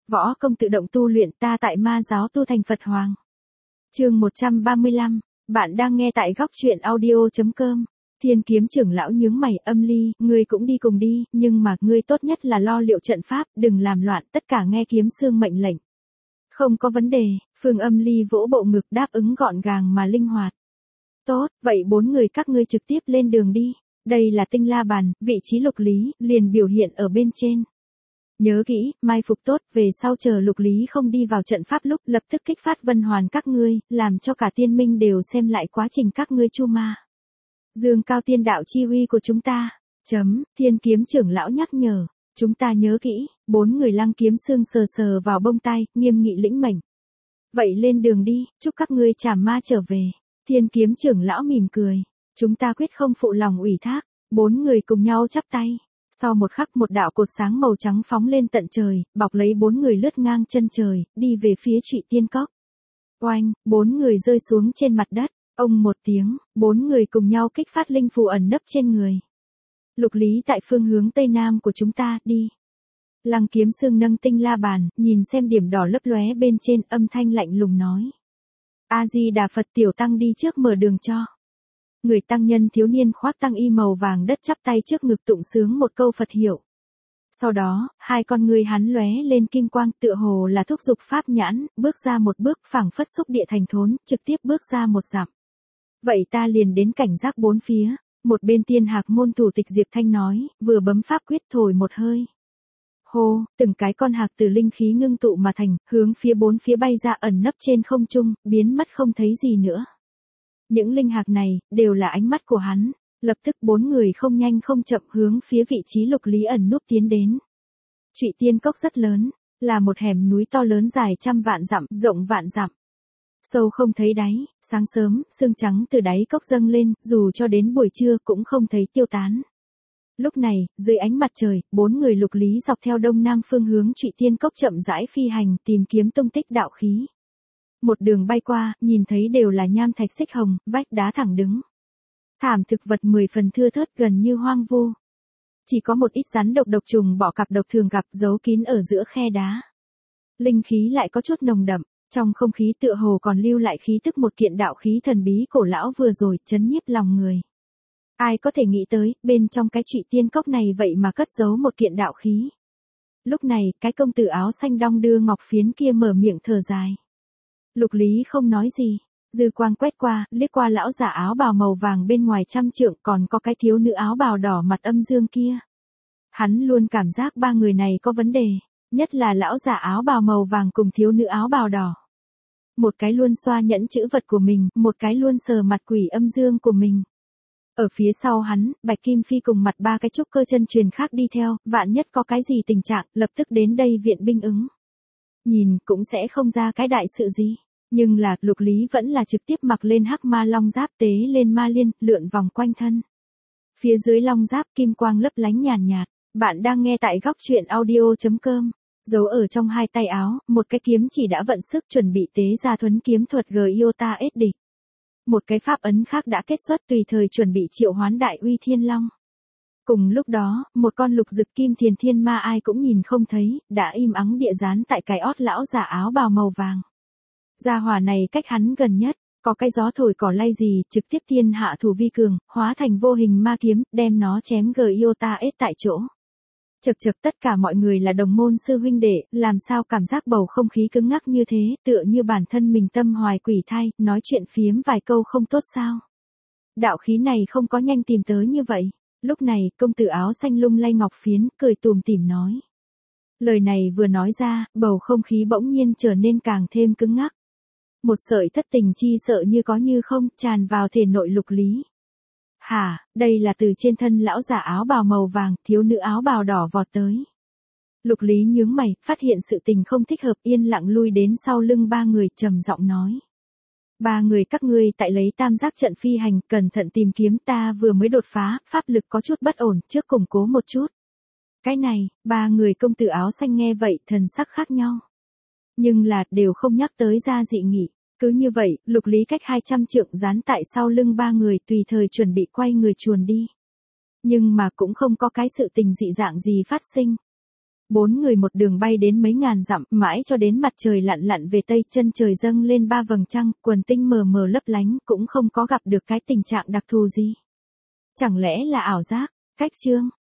Võ công tự động tu luyện, ta tại ma giáo tu thành Phật Hoàng. Chương 135, bạn đang nghe tại góc truyện audio.com. Thiên Kiếm trưởng lão nhướng mày, Âm Ly, ngươi cũng đi cùng đi, nhưng mà ngươi tốt nhất là lo liệu trận pháp, đừng làm loạn, tất cả nghe Kiếm Sương mệnh lệnh. Không có vấn đề, Phương Âm Ly vỗ bộ ngực đáp ứng gọn gàng mà linh hoạt. Tốt, vậy 4 người các ngươi trực tiếp lên đường đi. Đây là Tinh La Bàn, vị trí Lục Lý liền biểu hiện ở bên trên. Nhớ kỹ, mai phục tốt, về sau chờ Lục Lý không đi vào trận pháp lúc lập tức kích phát Vân Hoàn các ngươi, làm cho cả tiên minh đều xem lại quá trình các ngươi chu ma. Dương cao tiên đạo chi uy của chúng ta. Thiên Kiếm trưởng lão nhắc nhở, chúng ta nhớ kỹ. 4 người Lăng Kiếm Sương sờ sờ vào bông tai, nghiêm nghị lĩnh mệnh. Vậy lên đường đi, chúc các ngươi trảm ma trở về. Thiên Kiếm trưởng lão mỉm cười, chúng ta quyết không phụ lòng ủy thác. 4 người cùng nhau chắp tay. Sau một khắc một đạo cột sáng màu trắng phóng lên tận trời, bọc lấy 4 người lướt ngang chân trời, đi về phía Trụy Tiên Cốc. Oanh, 4 người rơi xuống trên mặt đất, ông một tiếng, 4 người cùng nhau kích phát linh phù ẩn nấp trên người. Lục Lý tại phương hướng tây nam của chúng ta, đi. Lăng Kiếm Sương nâng Tinh La Bàn, nhìn xem điểm đỏ lấp lóe bên trên, âm thanh lạnh lùng nói. A-di-đà Phật, tiểu tăng đi trước mở đường cho. Người tăng nhân thiếu niên khoác tăng y màu vàng đất chắp tay trước ngực tụng sướng một câu Phật hiệu. Sau đó, hai con người hắn lóe lên kim quang, tựa hồ là thúc giục pháp nhãn, bước ra một bước, phảng phất xúc địa thành thốn, trực tiếp bước ra một dặm. Vậy ta liền đến cảnh giác 4 phía. Một bên Tiên Hạc môn thủ tịch Diệp Thanh nói, vừa bấm pháp quyết thổi một hơi. Hô, từng cái con hạc từ linh khí ngưng tụ mà thành, hướng phía 4 phía bay ra, ẩn nấp trên không trung, biến mất không thấy gì nữa. Những linh hạc này, đều là ánh mắt của hắn. Lập tức 4 người không nhanh không chậm hướng phía vị trí Lục Lý ẩn núp tiến đến. Trụy Tiên Cốc rất lớn, là một hẻm núi to lớn dài trăm vạn dặm, rộng vạn dặm. Sâu không thấy đáy, sáng sớm, sương trắng từ đáy cốc dâng lên, dù cho đến buổi trưa cũng không thấy tiêu tán. Lúc này, dưới ánh mặt trời, 4 người Lục Lý dọc theo đông nam phương hướng Trụy Tiên Cốc chậm rãi phi hành, tìm kiếm tung tích đạo khí. Một đường bay qua, nhìn thấy đều là nham thạch xích hồng, vách đá thẳng đứng. Thảm thực vật 10 phần thưa thớt, gần như hoang vu. Chỉ có một ít rắn độc độc trùng bọ cạp độc thường gặp giấu kín ở giữa khe đá. Linh khí lại có chút nồng đậm, trong không khí tựa hồ còn lưu lại khí tức một kiện đạo khí thần bí cổ lão vừa rồi, chấn nhiếp lòng người. Ai có thể nghĩ tới, bên trong cái Trụy Tiên Cốc này vậy mà cất giấu một kiện đạo khí. Lúc này, cái công tử áo xanh đong đưa ngọc phiến kia mở miệng thở dài. Lục Lý không nói gì, dư quang quét qua, liếc qua lão giả áo bào màu vàng bên ngoài trăm trượng, còn có cái thiếu nữ áo bào đỏ mặt âm dương kia. Hắn luôn cảm giác 3 người này có vấn đề, nhất là lão giả áo bào màu vàng cùng thiếu nữ áo bào đỏ. Một cái luôn xoa nhẫn chữ vật của mình, một cái luôn sờ mặt quỷ âm dương của mình. Ở phía sau hắn, Bạch Kim Phi cùng mặt 3 cái trúc cơ chân truyền khác đi theo, vạn nhất có cái gì tình trạng, lập tức đến đây viện binh ứng. Nhìn cũng sẽ không ra cái đại sự gì. Nhưng là, Lục Lý vẫn là trực tiếp mặc lên hắc ma long giáp, tế lên ma liên, lượn vòng quanh thân. Phía dưới long giáp kim quang lấp lánh nhàn nhạt. Bạn đang nghe tại góc truyện audio.com. Giấu ở trong hai tay áo, một cái kiếm chỉ đã vận sức chuẩn bị tế ra thuấn kiếm thuật Giota ết địch. Một cái pháp ấn khác đã kết xuất, tùy thời chuẩn bị triệu hoán đại uy thiên long. Cùng lúc đó, một con lục dực kim thiền thiên ma ai cũng nhìn không thấy, đã im ắng địa dán tại cái ót lão giả áo bào màu vàng. Gia hỏa này cách hắn gần nhất, có cái gió thổi cỏ lay gì, trực tiếp thiên hạ thủ vi cường, hóa thành vô hình ma kiếm, đem nó chém Giota ết tại chỗ. Chật tất cả mọi người là đồng môn sư huynh đệ, làm sao cảm giác bầu không khí cứng ngắc như thế, tựa như bản thân mình tâm hoài quỷ thai, nói chuyện phiếm vài câu không tốt sao. Đạo khí này không có nhanh tìm tới như vậy. Lúc này, công tử áo xanh lung lay ngọc phiến, cười tùm tìm nói. Lời này vừa nói ra, bầu không khí bỗng nhiên trở nên càng thêm cứng ngắc. Một sợi thất tình chi sợ như có như không, tràn vào thể nội Lục Lý. Hả, đây là từ trên thân lão giả áo bào màu vàng, thiếu nữ áo bào đỏ vọt tới. Lục Lý nhướng mày, phát hiện sự tình không thích hợp, yên lặng lui đến sau lưng 3 người, trầm giọng nói. 3 người các ngươi tại lấy tam giác trận phi hành, cẩn thận tìm kiếm, ta vừa mới đột phá, pháp lực có chút bất ổn, trước củng cố một chút. Cái này, 3 người công tử áo xanh nghe vậy, thần sắc khác nhau. Nhưng là, đều không nhắc tới ra dị nghị. Cứ như vậy, Lục Lý cách 200 trượng dán tại sau lưng 3 người, tùy thời chuẩn bị quay người chuồn đi. Nhưng mà cũng không có cái sự tình dị dạng gì phát sinh. 4 người một đường bay đến mấy ngàn dặm, mãi cho đến mặt trời lặn về tây, chân trời dâng lên 3 vầng trăng, quần tinh mờ mờ lấp lánh, cũng không có gặp được cái tình trạng đặc thù gì. Chẳng lẽ là ảo giác? Cách chương